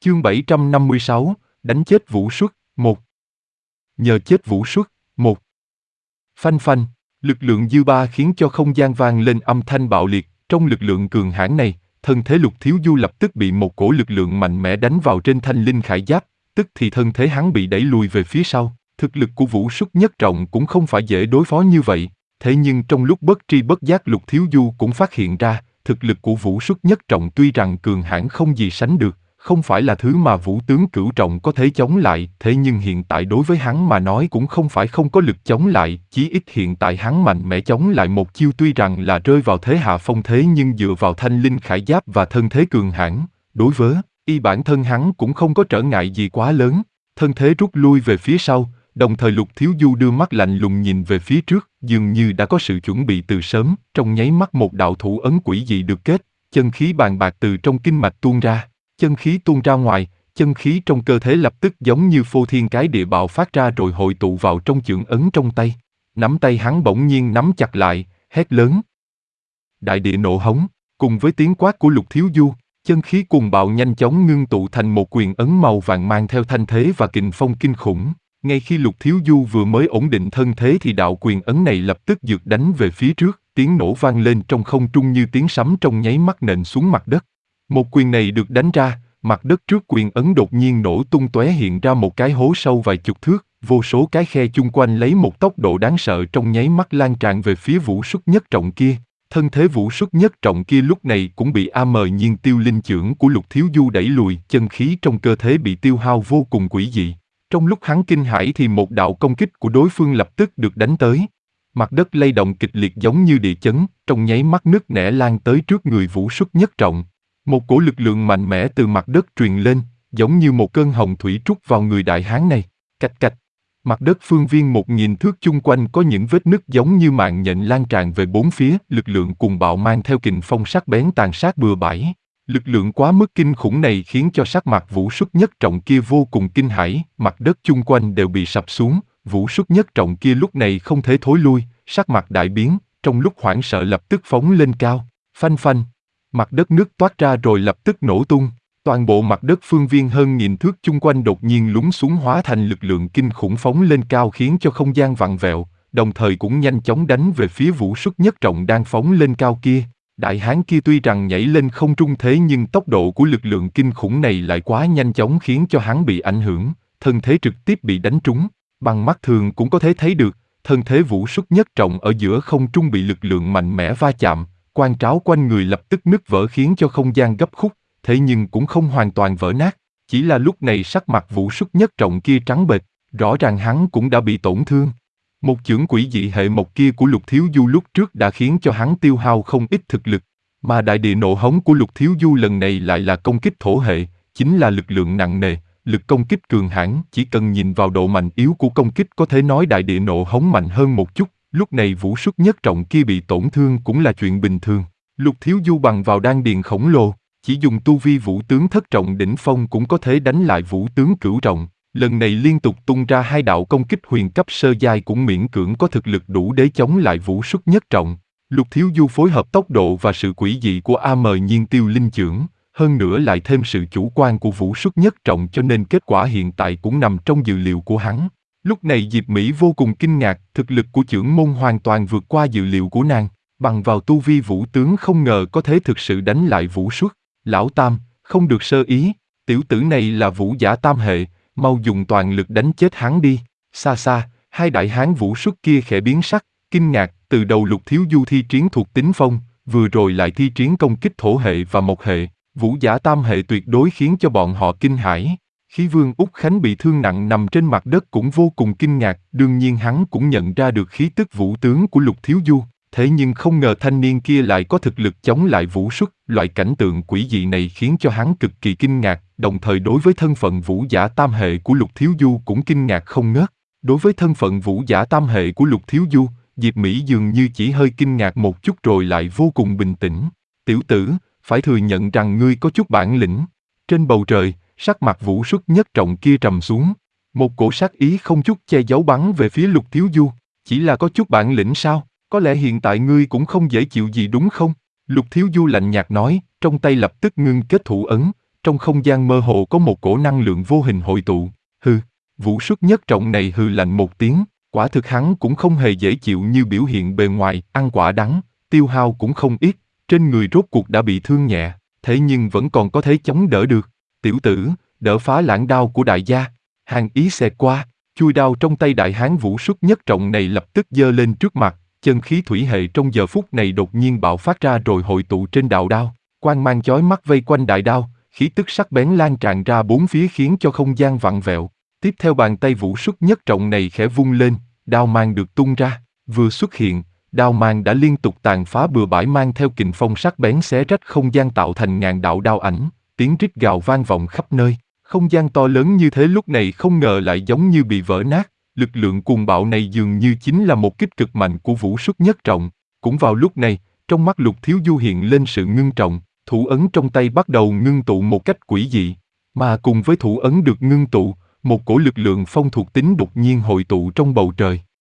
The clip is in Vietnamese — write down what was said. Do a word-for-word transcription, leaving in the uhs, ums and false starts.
Chương bảy trăm năm mươi sáu, đánh chết Vũ Xuất, một. Nhờ chết Vũ Xuất, một. Phanh phanh, lực lượng dư ba khiến cho không gian vang lên âm thanh bạo liệt, trong lực lượng cường hãn này, thân thế Lục Thiếu Du lập tức bị một cổ lực lượng mạnh mẽ đánh vào trên thanh linh khải giáp, tức thì thân thế hắn bị đẩy lùi về phía sau. Thực lực của Vũ Xuất nhất trọng cũng không phải dễ đối phó như vậy, thế nhưng trong lúc bất tri bất giác Lục Thiếu Du cũng phát hiện ra, thực lực của Vũ Xuất nhất trọng tuy rằng cường hãn không gì sánh được, không phải là thứ mà Vũ tướng cửu trọng có thể chống lại, thế nhưng hiện tại đối với hắn mà nói cũng không phải không có lực chống lại, chí ít hiện tại hắn mạnh mẽ chống lại một chiêu tuy rằng là rơi vào thế hạ phong thế nhưng dựa vào thanh linh khải giáp và thân thế cường hãn, đối với y bản thân hắn cũng không có trở ngại gì quá lớn, thân thế rút lui về phía sau, đồng thời Lục Thiếu Du đưa mắt lạnh lùng nhìn về phía trước, dường như đã có sự chuẩn bị từ sớm, trong nháy mắt một đạo thủ ấn quỷ dị được kết, chân khí bàn bạc từ trong kinh mạch tuôn ra. Chân khí tuôn ra ngoài, chân khí trong cơ thể lập tức giống như phô thiên cái địa bạo phát ra rồi hội tụ vào trong chưởng ấn trong tay. Nắm tay hắn bỗng nhiên nắm chặt lại, hét lớn. Đại địa nộ hống, cùng với tiếng quát của Lục Thiếu Du, chân khí cuồng bạo nhanh chóng ngưng tụ thành một quyền ấn màu vàng mang theo thanh thế và kình phong kinh khủng. Ngay khi Lục Thiếu Du vừa mới ổn định thân thế thì đạo quyền ấn này lập tức giật đánh về phía trước, tiếng nổ vang lên trong không trung như tiếng sấm trong nháy mắt nện xuống mặt đất. Một quyền này được đánh ra, mặt đất trước quyền ấn đột nhiên nổ tung tóe hiện ra một cái hố sâu vài chục thước, vô số cái khe chung quanh lấy một tốc độ đáng sợ trong nháy mắt lan tràn về phía Vũ Xuất nhất trọng kia. Thân thế Vũ Xuất nhất trọng kia lúc này cũng bị A Mờ Nhiên Tiêu linh chưởng của Lục Thiếu Du đẩy lùi, chân khí trong cơ thể bị tiêu hao vô cùng quỷ dị. Trong lúc hắn kinh hãi thì một đạo công kích của đối phương lập tức được đánh tới. Mặt đất lay động kịch liệt giống như địa chấn, trong nháy mắt nứt nẻ lan tới trước người Vũ Xuất nhất trọng. Một cổ lực lượng mạnh mẽ từ mặt đất truyền lên, giống như một cơn hồng thủy trút vào người đại hán này. Cạch cạch, mặt đất phương viên một nghìn thước chung quanh có những vết nứt giống như mạng nhện lan tràn về bốn phía, lực lượng cuồng bạo mang theo kình phong sắc bén tàn sát bừa bãi. Lực lượng quá mức kinh khủng này khiến cho sắc mặt Vũ Xuất nhất trọng kia vô cùng kinh hãi, mặt đất chung quanh đều bị sập xuống, Vũ Xuất nhất trọng kia lúc này không thể thối lui, sắc mặt đại biến, trong lúc hoảng sợ lập tức phóng lên cao, phanh phanh. Mặt đất nứt toát ra rồi lập tức nổ tung, toàn bộ mặt đất phương viên hơn nghìn thước chung quanh đột nhiên lún xuống hóa thành lực lượng kinh khủng phóng lên cao khiến cho không gian vặn vẹo, đồng thời cũng nhanh chóng đánh về phía Vũ Xuất nhất trọng đang phóng lên cao kia. Đại hán kia tuy rằng nhảy lên không trung thế nhưng tốc độ của lực lượng kinh khủng này lại quá nhanh chóng khiến cho hắn bị ảnh hưởng, thân thế trực tiếp bị đánh trúng, bằng mắt thường cũng có thể thấy được, thân thế Vũ Xuất nhất trọng ở giữa không trung bị lực lượng mạnh mẽ va chạm. Quan tráo quanh người lập tức nứt vỡ khiến cho không gian gấp khúc, thế nhưng cũng không hoàn toàn vỡ nát, chỉ là lúc này sắc mặt Vũ Xuất nhất trọng kia trắng bệch, rõ ràng hắn cũng đã bị tổn thương. Một chưởng quỷ dị hệ mộc kia của Lục Thiếu Du lúc trước đã khiến cho hắn tiêu hao không ít thực lực, mà đại địa nộ hống của Lục Thiếu Du lần này lại là công kích thổ hệ, chính là lực lượng nặng nề, lực công kích cường hãn, chỉ cần nhìn vào độ mạnh yếu của công kích có thể nói đại địa nộ hống mạnh hơn một chút. Lúc này Vũ Xuất nhất trọng kia bị tổn thương cũng là chuyện bình thường. Lục Thiếu Du bằng vào đan điền khổng lồ, chỉ dùng tu vi Vũ tướng thất trọng đỉnh phong cũng có thể đánh lại Vũ tướng cửu trọng. Lần này liên tục tung ra hai đạo công kích huyền cấp sơ giai cũng miễn cưỡng có thực lực đủ để chống lại Vũ Xuất nhất trọng. Lục Thiếu Du phối hợp tốc độ và sự quỷ dị của A Mờ Nhiên Tiêu linh chưởng, hơn nữa lại thêm sự chủ quan của Vũ Xuất nhất trọng cho nên kết quả hiện tại cũng nằm trong dự liệu của hắn. Lúc này Diệp Mỹ vô cùng kinh ngạc, thực lực của chưởng môn hoàn toàn vượt qua dự liệu của nàng, bằng vào tu vi Vũ tướng không ngờ có thể thực sự đánh lại Vũ Xuất. Lão Tam, không được sơ ý, tiểu tử này là Vũ giả tam hệ, mau dùng toàn lực đánh chết hắn đi. Xa xa, hai đại hán Vũ Xuất kia khẽ biến sắc, kinh ngạc, từ đầu Lục Thiếu Du thi triển thuộc tính phong, vừa rồi lại thi triển công kích thổ hệ và mộc hệ, Vũ giả tam hệ tuyệt đối khiến cho bọn họ kinh hãi. Khí Vương Úc Khánh bị thương nặng nằm trên mặt đất cũng vô cùng kinh ngạc, đương nhiên hắn cũng nhận ra được khí tức vũ tướng của Lục Thiếu Du, thế nhưng không ngờ thanh niên kia lại có thực lực chống lại Vũ Xuất, loại cảnh tượng quỷ dị này khiến cho hắn cực kỳ kinh ngạc, đồng thời đối với thân phận vũ giả tam hệ của Lục Thiếu Du cũng kinh ngạc không ngớt. Đối với thân phận vũ giả tam hệ của Lục Thiếu Du, Diệp Mỹ dường như chỉ hơi kinh ngạc một chút rồi lại vô cùng bình tĩnh. Tiểu tử, phải thừa nhận rằng ngươi có chút bản lĩnh. Trên bầu trời, sắc mặt Vũ Xuất nhất trọng kia trầm xuống, một cổ sát ý không chút che giấu bắn về phía Lục Thiếu Du. Chỉ là có chút bản lĩnh sao? Có lẽ hiện tại ngươi cũng không dễ chịu gì đúng không? Lục Thiếu Du lạnh nhạt nói, trong tay lập tức ngưng kết thủ ấn, trong không gian mơ hồ có một cổ năng lượng vô hình hội tụ. Hừ, Vũ Xuất Nhất Trọng này hừ lạnh một tiếng, quả thực hắn cũng không hề dễ chịu như biểu hiện bề ngoài, ăn quả đắng, tiêu hao cũng không ít, trên người rốt cuộc đã bị thương nhẹ, thế nhưng vẫn còn có thể chống đỡ được. Tiểu tử, đỡ phá lãng đao của đại gia. Hàn ý xẹt qua, chui đao trong tay đại hán Vũ Xuất Nhất Trọng này lập tức giơ lên trước mặt, chân khí thủy hệ trong giờ phút này đột nhiên bạo phát ra rồi hội tụ trên đạo đao, quang mang chói mắt vây quanh đại đao, khí tức sắc bén lan tràn ra bốn phía khiến cho không gian vặn vẹo. Tiếp theo bàn tay Vũ Xuất Nhất Trọng này khẽ vung lên, đao mang được tung ra, vừa xuất hiện, đao mang đã liên tục tàn phá bừa bãi mang theo kình phong sắc bén xé rách không gian tạo thành ngàn đạo đao ảnh, tiếng rít gào vang vọng khắp nơi. Không gian to lớn như thế lúc này không ngờ lại giống như bị vỡ nát, lực lượng cuồng bạo này dường như chính là một kích cực mạnh của Vũ Xuất Nhất Trọng. Cũng vào lúc này, trong mắt Lục Thiếu Du hiện lên sự ngưng trọng, thủ ấn trong tay bắt đầu ngưng tụ một cách quỷ dị, mà cùng với thủ ấn được ngưng tụ, một cổ lực lượng phong thuộc tính đột nhiên hội tụ trong bầu trời.